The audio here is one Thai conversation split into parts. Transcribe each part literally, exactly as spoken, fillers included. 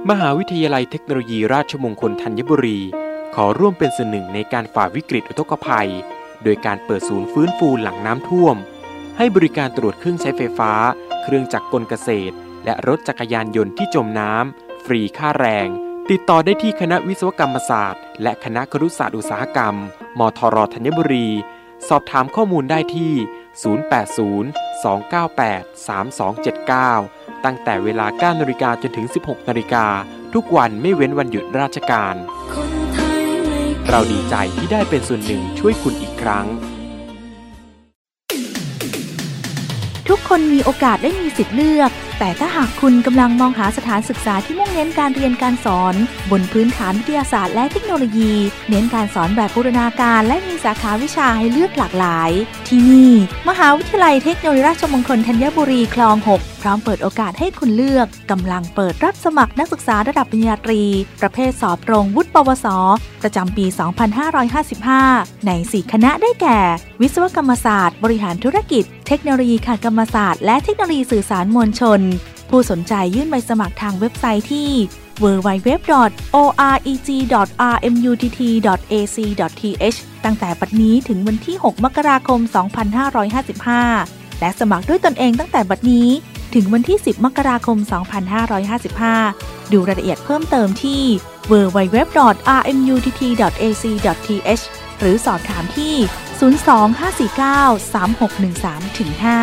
มหาวิทยาลัยเทคโนโลยีราชมงคลธัญบุรีขอร่วมเป็นส่วนหนึ่งในการฝ่าวิกฤตอุทกภัยโดยการเปิดศูนย์ฟื้นฟูหลังน้ำท่วมให้บริการตรวจเครื่องใช้ไฟฟ้าเครื่องจักรกลเกษตรและรถจักรยานยนต์ที่จมน้ำฟรีค่าแรงติดต่อได้ที่คณะวิศวกรรมศาสตร์และคณะครุศาสตร์อุตสาหกรรมมทรธัญบุรีสอบถามข้อมูลได้ที่ศูนย์ แปด ศูนย์ สอง เก้า แปด สาม สอง เจ็ด เก้าตั้งแต่เวลา เก้านาฬิกา จนถึง สิบหกนาฬิกาทุกวันไม่เว้นวันหยุดราชการเราดีใจที่ได้เป็นส่วนหนึ่งช่วยคุณอีกครั้งทุกคนมีโอกาสได้มีสิทธิ์เลือกแต่ถ้าหากคุณกำลังมองหาสถานศึกษาที่มุ่งเน้นการเรียนการสอนบนพื้นฐานวิทยาศาสตร์และเทคโนโลยีเน้นการสอนแบบบูรณาการและมีสาขาวิชาให้เลือกหลากหลายที่นี่มหาวิทยาลัยเทคโนโลยีราชมงคลธัญบุรีคลองหกพร้อมเปิดโอกาสให้คุณเลือกกำลังเปิดรับสมัครนักศึกษาระดับปริญญาตรีประเภทสอบตรงวุฒิปวสประจำปี สองพันห้าร้อยห้าสิบห้า ในสี่คณะได้แก่วิศวกรรมศาสตร์บริหารธุรกิจเทคโนโลยีการกรรมศาสตร์และเทคโนโลยีสื่อสารมวลชนผู้สนใจยื่นใบสมัครทางเว็บไซต์ที่ ดับเบิลยู ดับเบิลยู ดับเบิลยู ดอท โอ อาร์ อี จี ดอท อาร์ เอ็ม ยู ที ที ดอท เอ ซี ดอท ที เอช ตั้งแต่บัดนี้ถึงวันที่ หกมกราคม สองพันห้าร้อยห้าสิบห้า และสมัครด้วยตนเองตั้งแต่บัดนี้ถึงวันที่ สิบมกราคม สองพันห้าร้อยห้าสิบห้า ดูรายละเอียดเพิ่มเติมที่ ดับเบิลยู ดับเบิลยู ดับเบิลยู ดอท อาร์ เอ็ม ยู ที ที ดอท เอ ซี ดอท ที เอช หรือสอบถามที่ ศูนย์ สอง ห้า สี่ เก้า สาม หก หนึ่ง สาม ห้า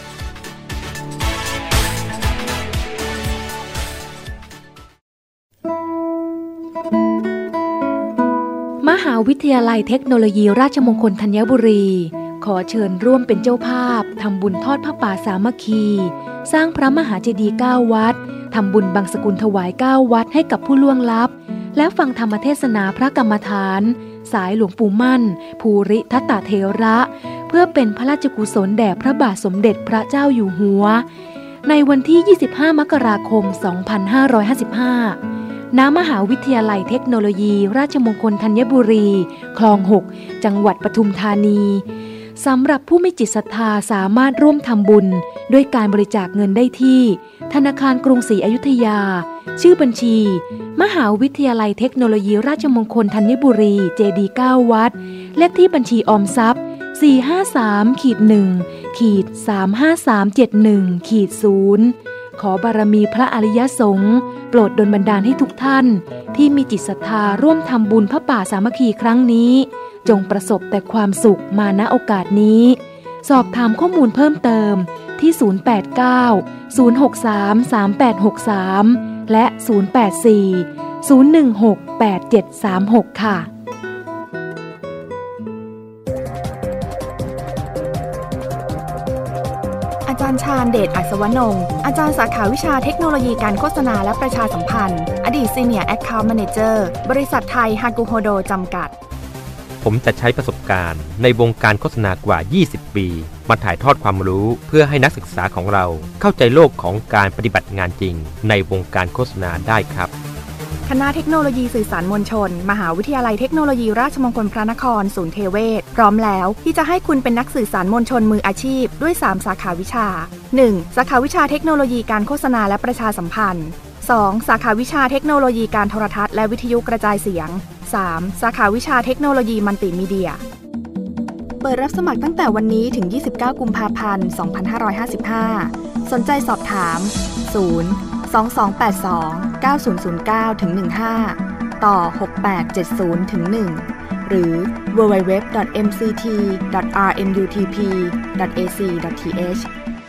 มหาวิทยาลัยเทคโนโลยีราชมงคลธัญบุรีขอเชิญร่วมเป็นเจ้าภาพทำบุญทอดผ้าป่าสามัคคีสร้างพระมหาเจดีย์เก้าวัดทำบุญบังสกุลถวายเก้าวัดให้กับผู้ล่วงลับและฟังธรรมเทศนาพระกรรมฐานสายหลวงปู่มั่นภูริทัตตเถระเพื่อเป็นพระราชกุศลแด่พระบาทสมเด็จพระเจ้าอยู่หัวในวันที่ยี่สิบห้ามกราคมสองพันห้าร้อยห้าสิบห้าณมหาวิทยาลัยเทคโนโลยีราชมงคลธัญบุรีคลองหกจังหวัดปทุมธานีสำหรับผู้มีจิตศรัทธาสามารถร่วมทำบุญด้วยการบริจาคเงินได้ที่ธนาคารกรุงศรีอยุธยาชื่อบัญชีมหาวิทยาลัยเทคโนโลยีราชมงคลธัญบุรีเจดีย์เก้าวัดเลขที่บัญชีออมทรัพย์ สี่ ห้า สาม หนึ่ง สาม ห้า สาม เจ็ด หนึ่ง ศูนย์ ขอบารมีพระอริยสงฆ์โปรดดลบันดาลให้ทุกท่านที่มีจิตศรัทธาร่วมทำบุญพระป่าสามัคคีครั้งนี้จงประสบแต่ความสุขมาณโอกาสนี้สอบถามข้อมูลเพิ่มเติมที่ศูนย์ แปด เก้า ศูนย์ หก สาม สาม แปด หก สามและศูนย์ แปด สี่ ศูนย์ หนึ่ง หก แปด เจ็ด สาม หกค่ะอาจารย์ชาญเดชอัศวนงค์อาจารย์สาขาวิชาเทคโนโลยีการโฆษณาและประชาสัมพันธ์อดีต Senior Account Manager บริษัทไทยฮากุโฮโดจำกัดผมจะใช้ประสบการณ์ในวงการโฆษณากว่ายี่สิบปีมาถ่ายทอดความรู้เพื่อให้นักศึกษาของเราเข้าใจโลกของการปฏิบัติงานจริงในวงการโฆษณาได้ครับคณะเทคโนโลยีสื่อสารมวลชนมหาวิทยาลัยเทคโนโลยีราชมงคลพระนครศูนย์เทเวศพร้อมแล้วที่จะให้คุณเป็นนักสื่อสารมวลชนมืออาชีพด้วยสามสาขาวิชา หนึ่ง สาขาวิชาเทคโนโลยีการโฆษณาและประชาสัมพันธ์ สอง สาขาวิชาเทคโนโลยีการโทรทัศน์และวิทยุกระจายเสียง สาม สาขาวิชาเทคโนโลยีมัลติมีเดียเปิดรับสมัครตั้งแต่วันนี้ถึงยี่สิบเก้ากุมภาพันธ์ สองพันห้าร้อยห้าสิบห้าสนใจสอบถามศูนย์ สอง สอง แปด สอง เก้า ศูนย์ ศูนย์ เก้า หนึ่ง ห้าต่อหก แปด เจ็ด ศูนย์ หนึ่ง หรือ ดับเบิลยู ดับเบิลยู ดับเบิลยู ดอท เอ็ม ซี ที ดอท อาร์ เอ็ม ยู ที พี ดอท เอ ซี ดอท ที เอช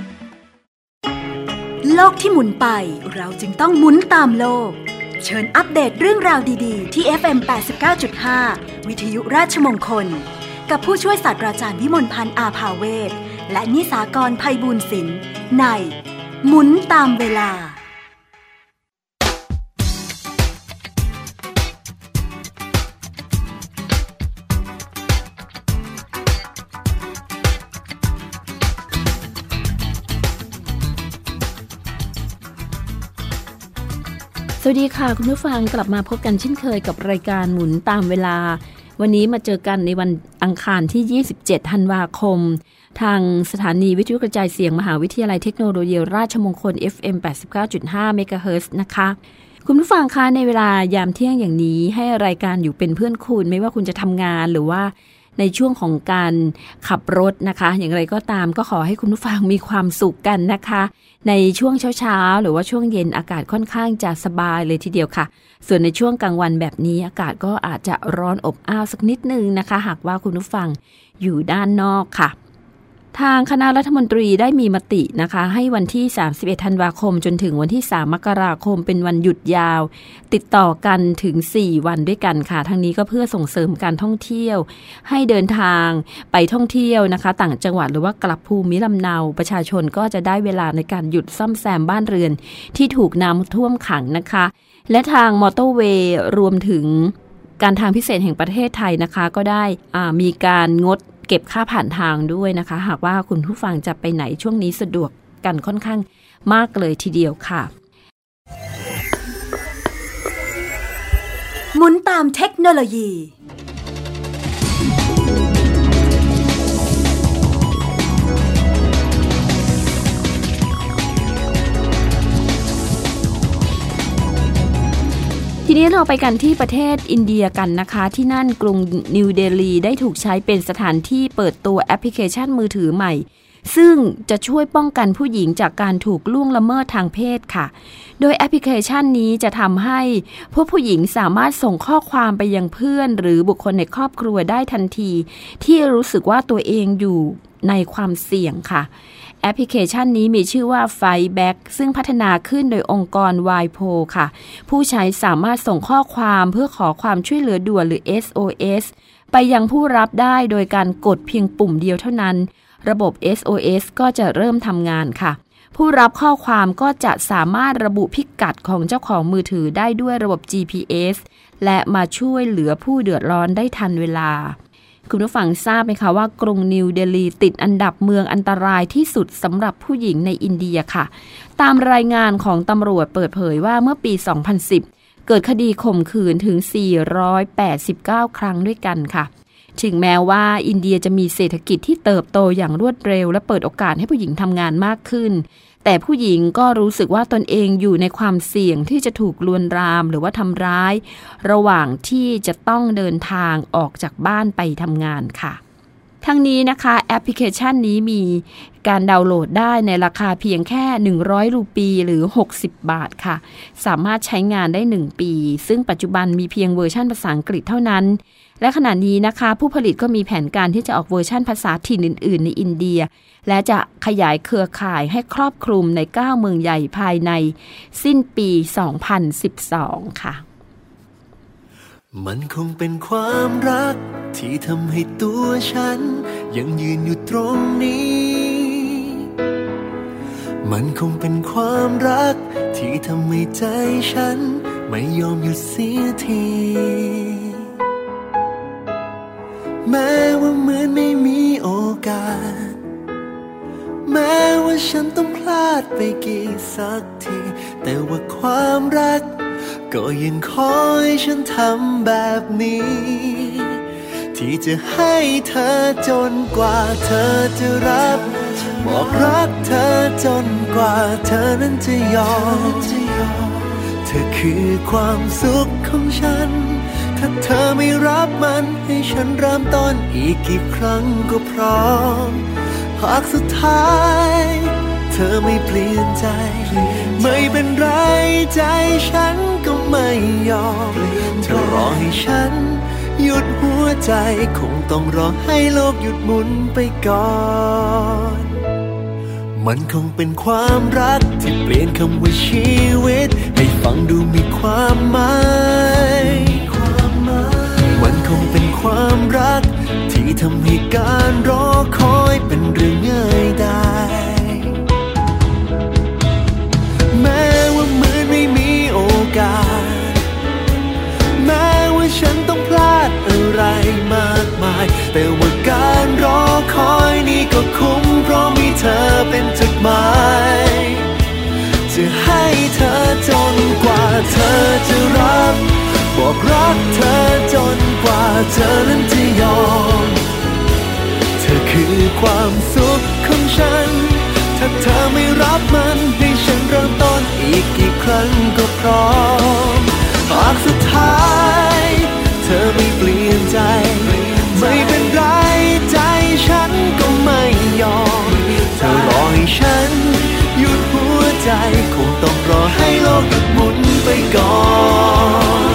โลกที่หมุนไปเราจึงต้องหมุนตามโลกเชิญอัปเดตเรื่องราวดีๆที่ เอฟ เอ็ม แปดสิบเก้าจุดห้า วิทยุราชมงคลกับผู้ช่วยศาสตราจารย์วิมลพันธ์อาภาเวชและนิสากรไพบูลย์ศิลป์ในหมุนตามเวลาสวัสดีค่ะคุณผู้ฟังกลับมาพบกันเช่นเคยกับรายการหมุนตามเวลาวันนี้มาเจอกันในวันอังคารที่ยี่สิบเจ็ดธันวาคมทางสถานีวิทยุกระจายเสียงมหาวิทยาลัยเทคโนโลยีราชมงคล เอฟ เอ็ม แปดสิบเก้าจุดห้า เมกะเฮิรตซ์นะคะคุณผู้ฟังคะในเวลายามเที่ยงอย่างนี้ให้รายการอยู่เป็นเพื่อนคุณไม่ว่าคุณจะทำงานหรือว่าในช่วงของการขับรถนะคะอย่างไรก็ตามก็ขอให้คุณผู้ฟังมีความสุขกันนะคะในช่วงเช้าๆหรือว่าช่วงเย็นอากาศค่อนข้างจะสบายเลยทีเดียวค่ะส่วนในช่วงกลางวันแบบนี้อากาศก็อาจจะร้อนอบอ้าวสักนิดนึงนะคะหากว่าคุณผู้ฟังอยู่ด้านนอกค่ะทางคณะรัฐมนตรีได้มีมตินะคะให้วันที่สามสิบเอ็ดธันวาคมจนถึงวันที่สามมกราคมเป็นวันหยุดยาวติดต่อกันถึงสี่วันด้วยกันค่ะทั้งนี้ก็เพื่อส่งเสริมการท่องเที่ยวให้เดินทางไปท่องเที่ยวนะคะต่างจังหวัดหรือว่ากลับภูมิลำเนาประชาชนก็จะได้เวลาในการหยุดซ่อมแซมบ้านเรือนที่ถูกน้ำท่วมขังนะคะและทางมอเตอร์เวย์รวมถึงการทางพิเศษแห่งประเทศไทยนะคะก็ได้มีการงดเก็บค่าผ่านทางด้วยนะคะหากว่าคุณผู้ฟังจะไปไหนช่วงนี้สะดวกกันค่อนข้างมากเลยทีเดียวค่ะหมุนตามเทคโนโลยีทีนี้เราไปกันที่ประเทศอินเดียกันนะคะที่นั่นกรุงนิวเดลีได้ถูกใช้เป็นสถานที่เปิดตัวแอปพลิเคชันมือถือใหม่ซึ่งจะช่วยป้องกันผู้หญิงจากการถูกล่วงละเมิดทางเพศค่ะโดยแอปพลิเคชันนี้จะทำให้ผู้ผู้หญิงสามารถส่งข้อความไปยังเพื่อนหรือบุคคลในครอบครัวได้ทันทีที่รู้สึกว่าตัวเองอยู่ในความเสี่ยงค่ะแอปพลิเคชันนี้มีชื่อว่า Fightback ซึ่งพัฒนาขึ้นโดยองค์กร วาย โพ ค่ะผู้ใช้สามารถส่งข้อความเพื่อขอความช่วยเหลือด่วนหรือ เอส โอ เอส ไปยังผู้รับได้โดยการกดเพียงปุ่มเดียวเท่านั้นระบบ เอส โอ เอส ก็จะเริ่มทำงานค่ะผู้รับข้อความก็จะสามารถระบุพิกัดของเจ้าของมือถือได้ด้วยระบบ จี พี เอส และมาช่วยเหลือผู้เดือดร้อนได้ทันเวลาคุณผู้ฟังทราบไหมคะว่ากรุงนิวเดลีติดอันดับเมืองอันตรายที่สุดสำหรับผู้หญิงในอินเดียค่ะตามรายงานของตำรวจเปิดเผยว่าเมื่อปี สองพันสิบ เกิดคดีข่มขืนถึง สี่ร้อยแปดสิบเก้า ครั้งด้วยกันค่ะถึงแม้ว่าอินเดียจะมีเศรษฐกิจที่เติบโตอย่างรวดเร็วและเปิดโอกาสให้ผู้หญิงทำงานมากขึ้นแต่ผู้หญิงก็รู้สึกว่าตนเองอยู่ในความเสี่ยงที่จะถูกลวนลามหรือว่าทำร้ายระหว่างที่จะต้องเดินทางออกจากบ้านไปทำงานค่ะทั้งนี้นะคะแอปพลิเคชันนี้มีการดาวน์โหลดได้ในราคาเพียงแค่หนึ่งร้อยรูปีหรือหกสิบบาทค่ะสามารถใช้งานได้หนึ่งปีซึ่งปัจจุบันมีเพียงเวอร์ชันภาษาอังกฤษเท่านั้นและขณะนี้นะคะผู้ผลิตก็มีแผนการที่จะออกเวอร์ชันภาษาถิ่นอื่นๆในอินเดียและจะขยายเครือข่ายให้ครอบคลุมในเก้าเมืองใหญ่ภายในสิ้นปีสองพันสิบสองค่ะมันคงเป็นความรักที่ทำให้ตัวฉันยังยืนอยู่ตรงนี้มันคงเป็นความรักที่ทำให้ใจฉันไม่ยอมหยุดเสียทีแม้ว่าเหมือนไม่มีโอกาสแม้ว่าฉันต้องพลาดไปกี่สักทีแต่ว่าความรักก็ยังคอยฉันทำแบบนี้ที่จะให้เธอจนกว่าเธอจะรับบอกรักเธอจนกว่าเธอนั้นจะยอมเธอคือความสุขของฉันถ้าเธอไม่รับมันให้ฉันเริ่มต้นอีกกี่ครั้งก็พร้อมหากสุดท้ายเธอไม่เปลี่ยนใจไม่เป็นไรใจฉันก็ไม่ยอมเธอรอให้ฉันหยุดหัวใจคงต้องรอให้โลกหยุดหมุนไปก่อนมันคงเป็นความรักที่เปลี่ยนคำว่าชีวิตให้ฟังดูมีความหมายมันคงเป็นความรักที่ทำให้การรอคอยเป็นเรื่องง่ายได้แม้ว่าเหมือนไม่มีโอกาสแม้ว่าฉันต้องพลาดอะไรมากมายแต่ว่าการรอคอยนี้ก็คุ้มเพราะมีเธอเป็นจุดหมายจะให้เธอจนกว่าเธอจะรับบอกรักเธอจนกว่าเธอนั้นจะยอมเธอคือความสุขของฉันถ้าเธอไม่รับมันให้ฉันเริ่มต้นอีกกี่ครั้งก็พร้อมกหยุดหมุนไปก่อน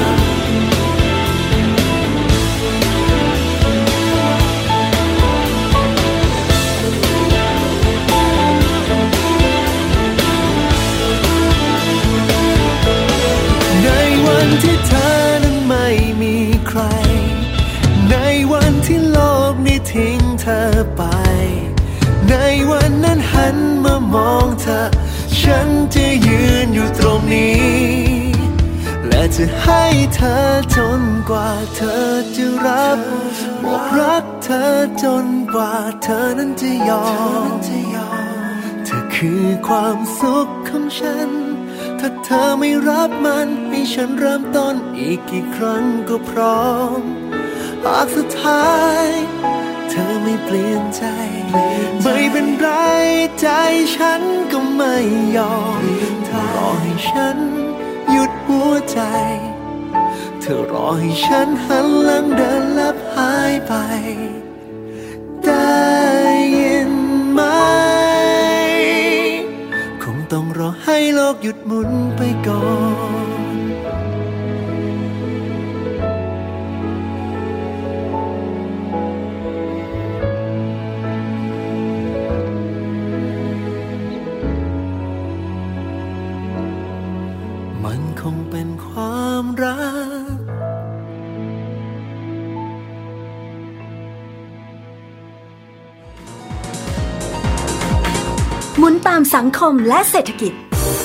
ในวันที่เธอนั้นไม่มีใครในวันที่โลกนี้ทิ้งเธอไปในวันนั้นหันมามองเธอฉันจะยืนอยู่ตรงนี้และจะให้เธอจนกว่าเธอจะรับบอกรักเธอจนกว่าเธอนั้นจะยอมเธอคือความสุขของฉันถ้าเธอไม่รับมันให้ฉันเริ่มต้นอีกกี่ครั้งก็พร้อมหากสุดท้ายเธอไม่เปลี่ยนใจไม่เป็นไรใจฉันก็ไม่ยอมเธอรอให้ฉันหยุดหัวใจเธอรอให้ฉันหันหลังเดินลับหายไปได้ยินไหมคงต้องรอให้โลกหยุดหมุนไปก่อนมันคงเป็นความรักหมุนตามสังคมและเศรษฐกิจ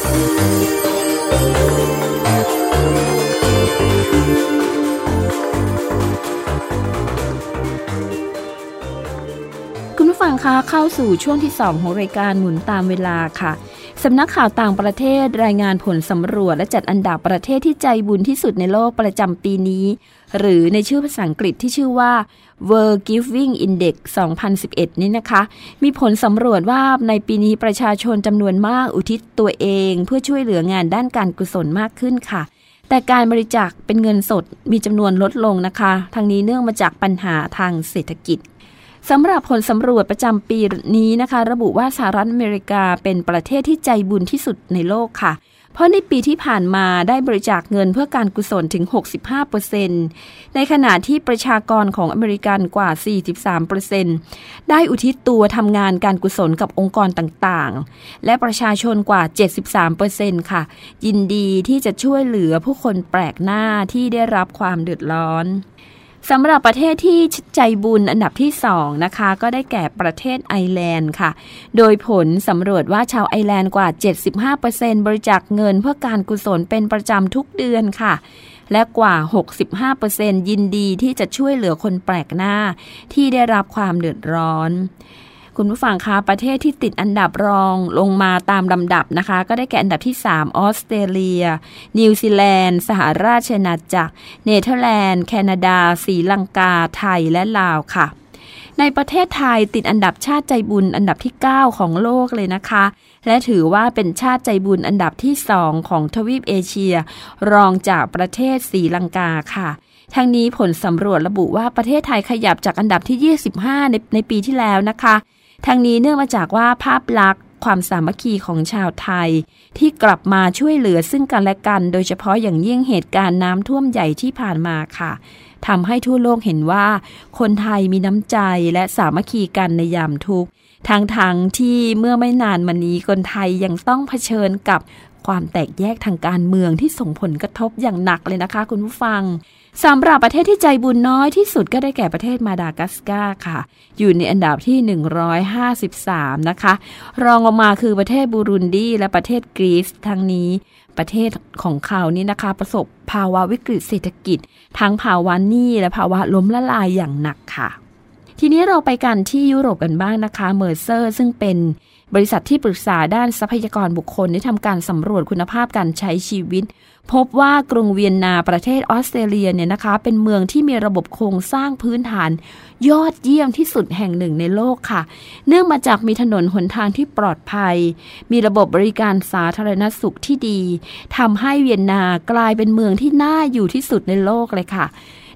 คุณผู้ฟังคะเข้าสู่ช่วงที่สองของรายการหมุนตามเวลาค่ะสำนักข่าวต่างประเทศรายงานผลสำรวจและจัดอันดับประเทศที่ใจบุญที่สุดในโลกประจำปีนี้หรือในชื่อภาษาอังกฤษที่ชื่อว่า World Giving Index สองพันสิบเอ็ด นี้นะคะมีผลสำรวจว่าในปีนี้ประชาชนจำนวนมากอุทิศตัวเองเพื่อช่วยเหลืองานด้านการกุศลมากขึ้นค่ะแต่การบริจาคเป็นเงินสดมีจำนวนลดลงนะคะทั้งนี้เนื่องมาจากปัญหาทางเศรษฐกิจสำหรับผลสำรวจประจำปีนี้นะคะระบุว่าสหรัฐอเมริกาเป็นประเทศที่ใจบุญที่สุดในโลกค่ะเพราะในปีที่ผ่านมาได้บริจาคเงินเพื่อการกุศลถึง หกสิบห้าเปอร์เซ็นต์ ในขณะที่ประชากรของอเมริกันกว่า สี่สิบสามเปอร์เซ็นต์ ได้อุทิศตัวทำงานการกุศลกับองค์กรต่างๆและประชาชนกว่า เจ็ดสิบสามเปอร์เซ็นต์ ค่ะยินดีที่จะช่วยเหลือผู้คนแปลกหน้าที่ได้รับความเดือดร้อนสำหรับประเทศที่ใจบุญอันดับที่สองนะคะก็ได้แก่ประเทศไอร์แลนด์ค่ะโดยผลสำรวจว่าชาวไอร์แลนด์กว่า เจ็ดสิบห้าเปอร์เซ็นต์ บริจาคเงินเพื่อการกุศลเป็นประจำทุกเดือนค่ะและกว่า หกสิบห้าเปอร์เซ็นต์ ยินดีที่จะช่วยเหลือคนแปลกหน้าที่ได้รับความเดือดร้อนคุณผู้ฟังคะประเทศที่ติดอันดับรองลงมาตามลำดับนะคะก็ได้แก่อันดับที่สามออสเตรเลียนิวซีแลนด์สหราชอาณาจักรเนเธอร์แลนด์แคนาดาศรีลังกาไทยและลาวค่ะในประเทศไทยติดอันดับชาติใจบุญอันดับที่เก้าของโลกเลยนะคะและถือว่าเป็นชาติใจบุญอันดับที่สองของทวีปเอเชียรองจากประเทศศรีลังกาค่ะทั้งนี้ผลสำรวจระบุว่าประเทศไทยขยับจากอันดับที่ยี่สิบห้าใน, ในปีที่แล้วนะคะทั้งนี้เนื่องมาจากว่าภาพลักษณ์ความสามัคคีของชาวไทยที่กลับมาช่วยเหลือซึ่งกันและกันโดยเฉพาะอย่างยิ่งเหตุการณ์น้ำท่วมใหญ่ที่ผ่านมาค่ะทำให้ทั่วโลกเห็นว่าคนไทยมีน้ำใจและสามัคคีกันในยามทุกข์ทั้งๆ ท, ที่เมื่อไม่นานมานี้คนไทยยังต้องเผชิญกับความแตกแยกทางการเมืองที่ส่งผลกระทบอย่างหนักเลยนะคะคุณผู้ฟังสำหรับประเทศที่ใจบุญน้อยที่สุดก็ได้แก่ประเทศมาดากัสการ์ค่ะอยู่ในอันดับที่หนึ่งร้อยห้าสิบสามนะคะรองลงมาคือประเทศบูรุนดีและประเทศกรีซทั้งนี้ประเทศของเขานี่นะคะประสบภาวะวิกฤตเศรษฐกิจทั้งภาวะหนี้และภาวะล้มละลายอย่างหนักค่ะทีนี้เราไปกันที่ยุโรปกันบ้างนะคะเมอร์เซอร์ซึ่งเป็นบริษัทที่ปรึกษาด้านทรัพยากรบุคคลได้ทำการสำรวจคุณภาพการใช้ชีวิตพบว่ากรุงเวียนนาประเทศออสเตรเลียเนี่ยนะคะเป็นเมืองที่มีระบบโครงสร้างพื้นฐานยอดเยี่ยมที่สุดแห่งหนึ่งในโลกค่ะเนื่องมาจากมีถนนหนทางที่ปลอดภัยมีระบบบริการสาธารณสุขที่ดีทำให้เวียนนากลายเป็นเมืองที่น่าอยู่ที่สุดในโลกเลยค่ะ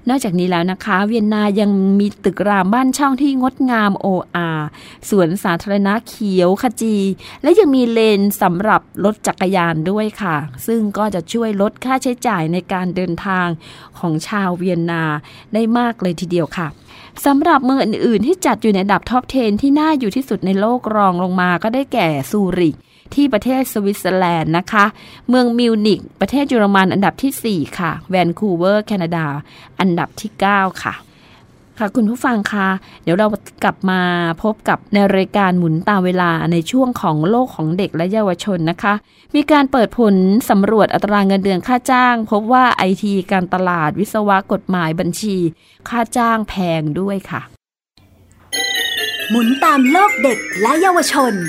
นอกจากนี้แล้วนะคะเวียนนายังมีตึกรามบ้านช่องที่งดงามโออาสวนสาธารณะเขียวขจีและยังมีเลนสำหรับรถจักรยานด้วยค่ะซึ่งก็จะช่วยลดค่าใช้จ่ายในการเดินทางของชาวเวียนนาได้มากเลยทีเดียวค่ะสำหรับเมืองอื่นๆที่จัดอยู่ในอันดับท็อปสิบที่น่าอยู่ที่สุดในโลกรองลงมาก็ได้แก่ซูริกที่ประเทศสวิตเซอร์แลนด์นะคะเมืองมิวนิกประเทศเยอรมันอันดับที่สี่ค่ะแวนคูเวอร์แคนาดาอันดับที่เก้าค่ะค่ะคุณผู้ฟังคะเดี๋ยวเรากลับมาพบกับในรายการหมุนตามเวลาในช่วงของโลกของเด็กและเยาวชนนะคะมีการเปิดผลสำรวจอัตราเงินเดือนค่าจ้างพบว่าไอทีการตลาดวิศวะกฎหมายบัญชีค่าจ้างแพงด้วยค่ะหมุนตามโลกเด็กและเยาวชน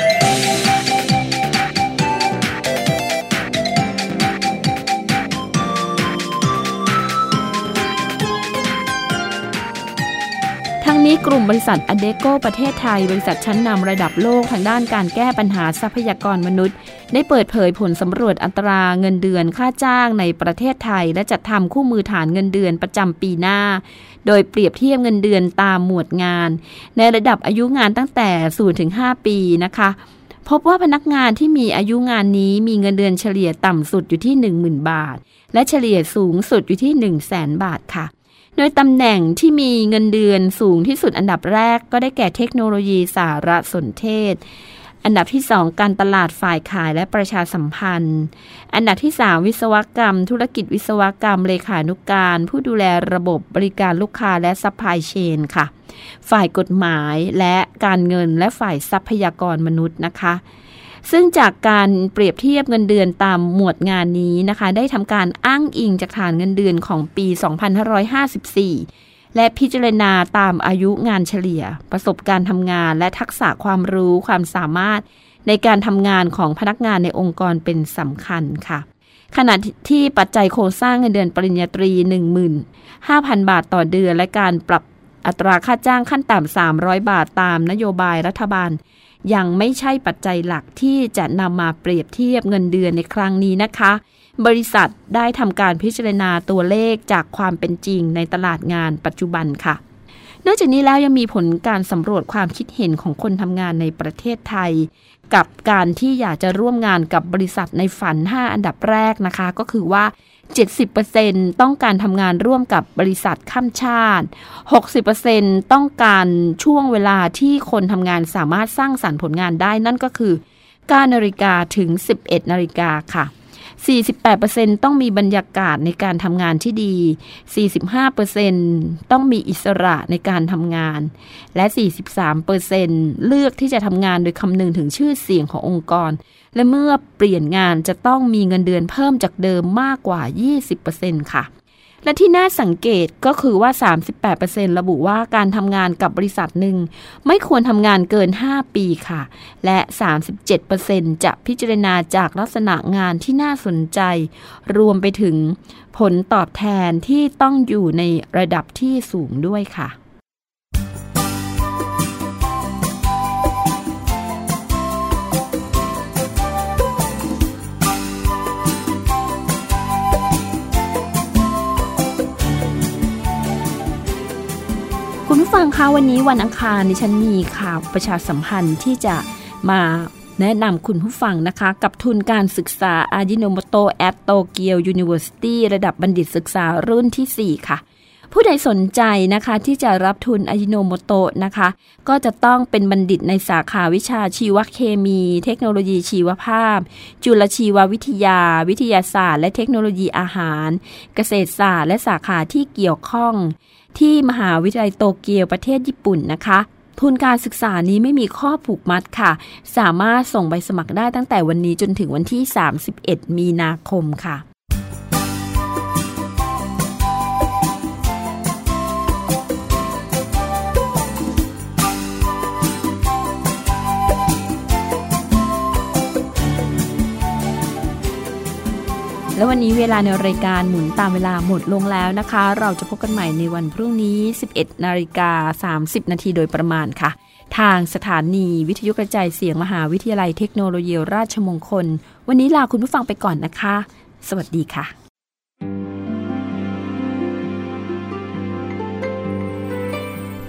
ทั้งนี้กลุ่มบริษัทอเดโกประเทศไทยบริษัทชั้นนำระดับโลกทางด้านการแก้ปัญหาทรัพยากรมนุษย์ได้เปิดเผยผลสำรวจอัตราเงินเดือนค่าจ้างในประเทศไทยและจัดทำคู่มือฐานเงินเดือนประจำปีหน้าโดยเปรียบเทียบเงินเดือนตามหมวดงานในระดับอายุงานตั้งแต่ศูนย์ถึงห้าปีนะคะพบว่าพนักงานที่มีอายุงานนี้มีเงินเดือนเฉลี่ยต่ำสุดอยู่ที่ หนึ่งหมื่น บาทและเฉลี่ยสูงสุดอยู่ที่ หนึ่งแสน บาทค่ะโดยตำแหน่งที่มีเงินเดือนสูงที่สุดอันดับแรกก็ได้แก่เทคโนโลยีสารสนเทศอันดับที่สองการตลาดฝ่ายขายและประชาสัมพันธ์อันดับที่สามวิศวกรรมธุรกิจวิศวกรรมเลขานุการผู้ดูแลระบบบริการลูกค้าและซัพพลายเชนค่ะฝ่ายกฎหมายและการเงินและฝ่ายทรัพยากรมนุษย์นะคะซึ่งจากการเปรียบเทียบเงินเดือนตามหมวดงานนี้นะคะได้ทำการอ้างอิงจากฐานเงินเดือนของปี สองพันห้าร้อยห้าสิบสี่ และพิจารณาตามอายุงานเฉลี่ยประสบการณ์ทำงานและทักษะความรู้ความสามารถในการทำงานของพนักงานในองค์กรเป็นสำคัญค่ะขณะที่ปัจจัยโครงสร้างเงินเดือนปริญญาตรี หนึ่งหมื่นห้าพัน บาทต่อเดือนและการปรับอัตราค่าจ้างขั้นต่ำสามร้อยบาทตามนโยบายรัฐบาลยังไม่ใช่ปัจจัยหลักที่จะนำมาเปรียบเทียบเงินเดือนในครั้งนี้นะคะบริษัทได้ทำการพิจารณาตัวเลขจากความเป็นจริงในตลาดงานปัจจุบันค่ะนอกจากนี้แล้วยังมีผลการสำรวจความคิดเห็นของคนทำงานในประเทศไทยกับการที่อยากจะร่วมงานกับบริษัทในฝันห้าอันดับแรกนะคะก็คือว่าเจ็ดสิบเปอร์เซ็นต์ ต้องการทำงานร่วมกับบริษัทข้ามชาติ หกสิบเปอร์เซ็นต์ ต้องการช่วงเวลาที่คนทำงานสามารถสร้างสรรค์ผลงานได้นั่นก็คือ เก้านาฬิกาถึง สิบเอ็ดนาฬิกาค่ะ สี่สิบแปดเปอร์เซ็นต์ ต้องมีบรรยากาศในการทำงานที่ดี สี่สิบห้าเปอร์เซ็นต์ ต้องมีอิสระในการทำงานและ สี่สิบสามเปอร์เซ็นต์ เลือกที่จะทำงานโดยคำนึงถึงชื่อเสียงขององค์กรและเมื่อเปลี่ยนงานจะต้องมีเงินเดือนเพิ่มจากเดิมมากกว่า ยี่สิบเปอร์เซ็นต์ ค่ะและที่น่าสังเกตก็คือว่า สามสิบแปดเปอร์เซ็นต์ ระบุว่าการทำงานกับบริษัทหนึ่งไม่ควรทำงานเกินห้าปีค่ะและ สามสิบเจ็ดเปอร์เซ็นต์ จะพิจารณาจากลักษณะงานที่น่าสนใจรวมไปถึงผลตอบแทนที่ต้องอยู่ในระดับที่สูงด้วยค่ะคุณผู้ฟังคะวันนี้วันอังคารดิฉันมีข่าวประชาสัมพันธ์ที่จะมาแนะนำคุณผู้ฟังนะคะกับทุนการศึกษาอาจิโนโมโตะ at Tokyo University ระดับบัณฑิตศึกษารุ่นที่สี่ค่ะผู้ใดสนใจนะคะที่จะรับทุนอาจิโนโมโตะนะคะก็จะต้องเป็นบัณฑิตในสาขาวิชาชีวเคมีเทคโนโลยีชีวภาพจุลชีววิทยาวิทยาศาสตร์และเทคโนโลยีอาหารเกษตรศาสตร์และสาขาที่เกี่ยวข้องที่มหาวิทยาลัยโตเกียวประเทศญี่ปุ่นนะคะทุนการศึกษานี้ไม่มีข้อผูกมัดค่ะสามารถส่งใบสมัครได้ตั้งแต่วันนี้จนถึงวันที่สามสิบเอ็ดมีนาคมค่ะและวันนี้เวลาในรายการหมุนตามเวลาหมดลงแล้วนะคะเราจะพบกันใหม่ในวันพรุ่งนี้ สิบเอ็ดนาฬิกาสามสิบนาทีโดยประมาณค่ะทางสถานีวิทยุกระจายเสียงมหาวิทยาลัยเทคโนโลยีราชมงคลวันนี้ลาคุณผู้ฟังไปก่อนนะคะสวัสดีค่ะ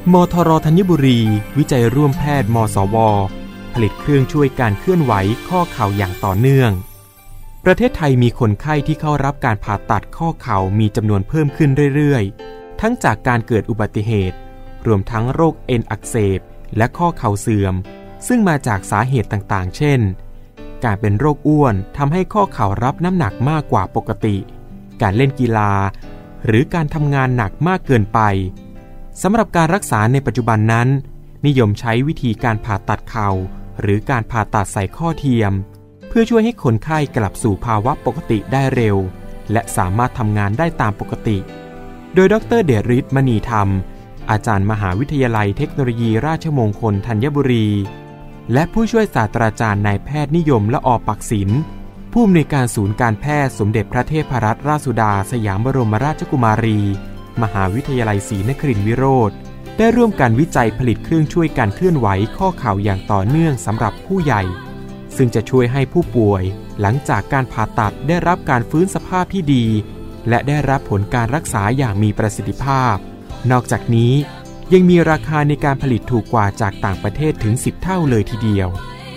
มทรธัญบุรีวิจัยร่วมแพทย์มสวผลิตเครื่องช่วยการเคลื่อนไหวข้อเข่าอย่างต่อเนื่องประเทศไทยมีคนไข้ที่เข้ารับการผ่าตัดข้อเข่ามีจำนวนเพิ่มขึ้นเรื่อยๆทั้งจากการเกิดอุบัติเหตุรวมทั้งโรคเอ็นอักเสบและข้อเข่าเสื่อมซึ่งมาจากสาเหตุต่างๆเช่นการเป็นโรคอ้วนทำให้ข้อเข่ารับน้ำหนักมากกว่าปกติการเล่นกีฬาหรือการทำงานหนักมากเกินไปสำหรับการรักษาในปัจจุบันนั้นนิยมใช้วิธีการผ่าตัดเข่าหรือการผ่าตัดใส่ข้อเทียมเพื่อช่วยให้คนไข้กลับสู่ภาวะปกติได้เร็วและสามารถทำงานได้ตามปกติโดยดร.เดชฤทธิ์มณีธรรมอาจารย์มหาวิทยาลัยเทคโนโลยีราชมงคลธัญบุรีและผู้ช่วยศาสตราจารย์นายแพทย์นิยมละอปักษิณผู้อำนวยการศูนย์การแพทย์สมเด็จพระเทพรัตนราชสุดาสยามบรมราชกุมารีมหาวิทยาลัยศรีนครินทรวิโรธได้ร่วมกันวิจัยผลิตเครื่องช่วยการเคลื่อนไหวข้อเข่าอย่างต่อเนื่องสำหรับผู้ใหญ่ซึ่งจะช่วยให้ผู้ป่วยหลังจากการผ่าตัดได้รับการฟื้นสภาพที่ดีและได้รับผลการรักษาอย่างมีประสิทธิภาพนอกจากนี้ยังมีราคาในการผลิตถูกกว่าจากต่างประเทศถึงสิบเท่าเลยทีเดียว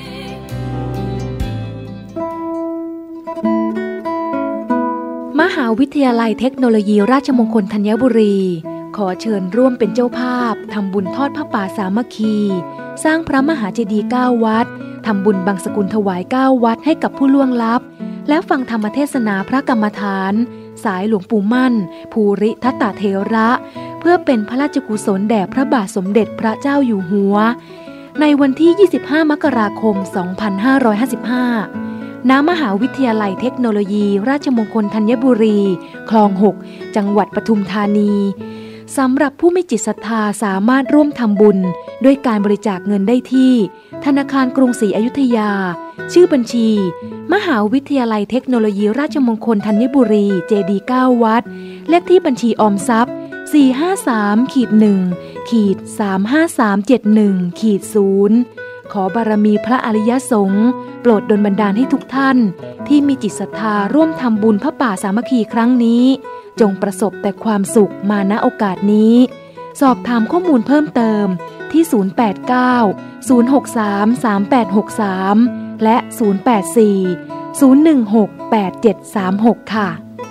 มหาวิทยาลัยเทคโนโลยีราชมงคลธัญบุรีขอเชิญร่วมเป็นเจ้าภาพทำบุญทอดผ้าป่าสามัคคีสร้างพระมหาเจดีย์เก้าวัดทำบุญบังสกุลถวายเก้าวัดให้กับผู้ล่วงลับและฟังธรรมเทศนาพระกรรมฐานสายหลวงปู่มั่นภูริทัตตเถระเพื่อเป็นพระราชกุศลแด่พระบาทสมเด็จพระเจ้าอยู่หัวในวันที่ยี่สิบห้ามกราคมสองพันห้าร้อยห้าสิบห้าณมหาวิทยาลัยเทคโนโลยีราชมงคลธัญบุรีคลองหกจังหวัดปทุมธานีสำหรับผู้มีจิตศรัทธาสามารถร่วมทำบุญด้วยการบริจาคเงินได้ที่ธนาคารกรุงศรีอยุธยาชื่อบัญชีมหาวิทยาลัยเทคโนโลยีราชมงคลธัญบุรีเจดีย์เก้าวัดเลขที่บัญชีออมทรัพย์ สี่ ห้า สาม หนึ่ง สาม ห้า สาม เจ็ด หนึ่ง ศูนย์ ขอบารมีพระอริยสงฆ์โปรดดลบันดาลให้ทุกท่านที่มีจิตศรัทธาร่วมทำบุญพระป่าสามัคคีครั้งนี้จงประสบแต่ความสุขมาณโอกาสนี้สอบถามข้อมูลเพิ่มเติมที่ศูนย์ แปด เก้า ศูนย์ หก สาม สาม แปด หก สามและศูนย์ แปด สี่ ศูนย์ หนึ่ง หก แปด เจ็ด สาม หกค่ะ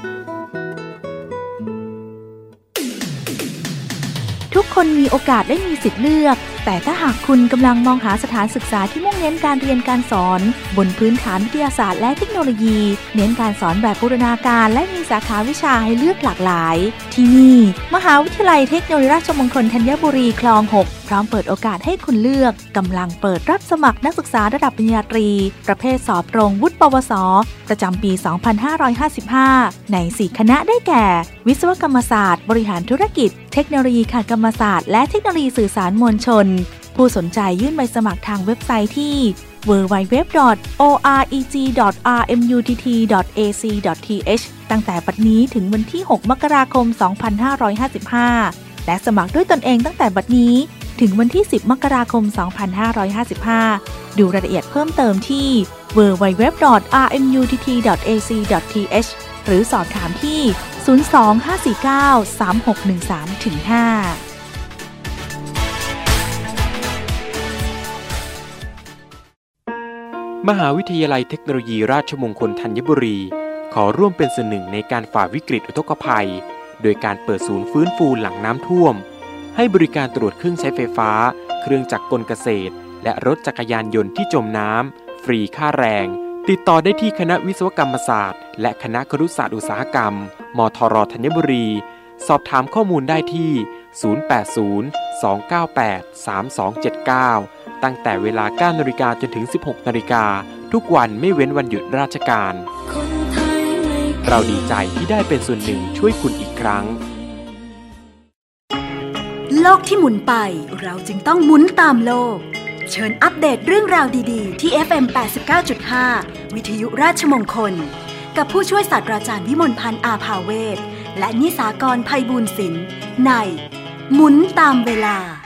ทุกคนมีโอกาสได้มีสิทธิ์เลือกแต่ถ้าหากคุณกำลังมองหาสถานศึกษาที่มุ่งเน้นการเรียนการสอนบนพื้นฐานวิทยาศาสตร์และเทคโนโลยีเน้นการสอนแบบบูรณาการและมีสาขาวิชาให้เลือกหลากหลายที่นี่มหาวิทยาลัยเทคโนโลยีราชมงคลธัญบุรีคลองหกพร้อมเปิดโอกาสให้คุณเลือกกำลังเปิดรับสมัครนักศึกษาระดับปริญญาตรีประเภทสอบตรงวุฒิปวสประจำปี สองพันห้าร้อยห้าสิบห้า ในสี่คณะได้แก่วิศวกรรมศาสตร์บริหารธุรกิจเทคโนโลยีการกรรมศาสตร์และเทคโนโลยีสื่อสารมวลชนผู้สนใจยื่นใบสมัครทางเว็บไซต์ที่ ดับเบิลยู ดับเบิลยู ดับเบิลยู ดอท โอ อาร์ อี จี ดอท อาร์ เอ็ม ยู ที ที ดอท เอ ซี ดอท ที เอช ตั้งแต่บัดนี้ถึงวันที่ หก มกราคม สองพันห้าร้อยห้าสิบห้า และสมัครด้วยตนเองตั้งแต่บัดนี้ถึงวันที่ สิบ มกราคม สองพันห้าร้อยห้าสิบห้า ดูรายละเอียดเพิ่มเติมที่ ดับเบิลยู ดับเบิลยู ดับเบิลยู ดอท อาร์ เอ็ม ยู ที ที ดอท เอ ซี ดอท ที เอช หรือสอบถามที่ ศูนย์ สอง ห้า สี่ เก้า สาม หก หนึ่ง สาม ห้ามหาวิทยาลัยเทคโนโลยีราชมงคลธัญบุรีขอร่วมเป็นส่วนหนึ่งในการฝ่าวิกฤตอุทกภัยโดยการเปิดศูนย์ฟื้นฟูหลังน้ำท่วมให้บริการตรวจเครื่องใช้ไฟฟ้าเครื่องจักรกลเกษตรและรถจักรยานยนต์ที่จมน้ำฟรีค่าแรงติดต่อได้ที่คณะวิศวกรรมศาสตร์และคณะครุศาสตร์อุตสาหกรรมมทรธัญบุรีสอบถามข้อมูลได้ที่ ศูนย์ แปด ศูนย์ สอง เก้า แปด สาม สอง เจ็ด เก้า ตั้งแต่เวลา เก้า นาฬิกาจนถึง สิบหก นาฬิกาทุกวันไม่เว้นวันหยุดราชการเราดีใจที่ได้เป็นส่วนหนึ่งช่วยคุณอีกครั้งโลกที่หมุนไปเราจึงต้องหมุนตามโลกเชิญอัปเดตเรื่องราวดีๆที่ เอฟ เอ็ม แปดสิบเก้าจุดห้า วิทยุราชมงคลกับผู้ช่วยศาสตราจารย์วิมลพันธ์อาภาเวศและนิสากรไพบูลย์ศิลป์ในหมุนตามเวลา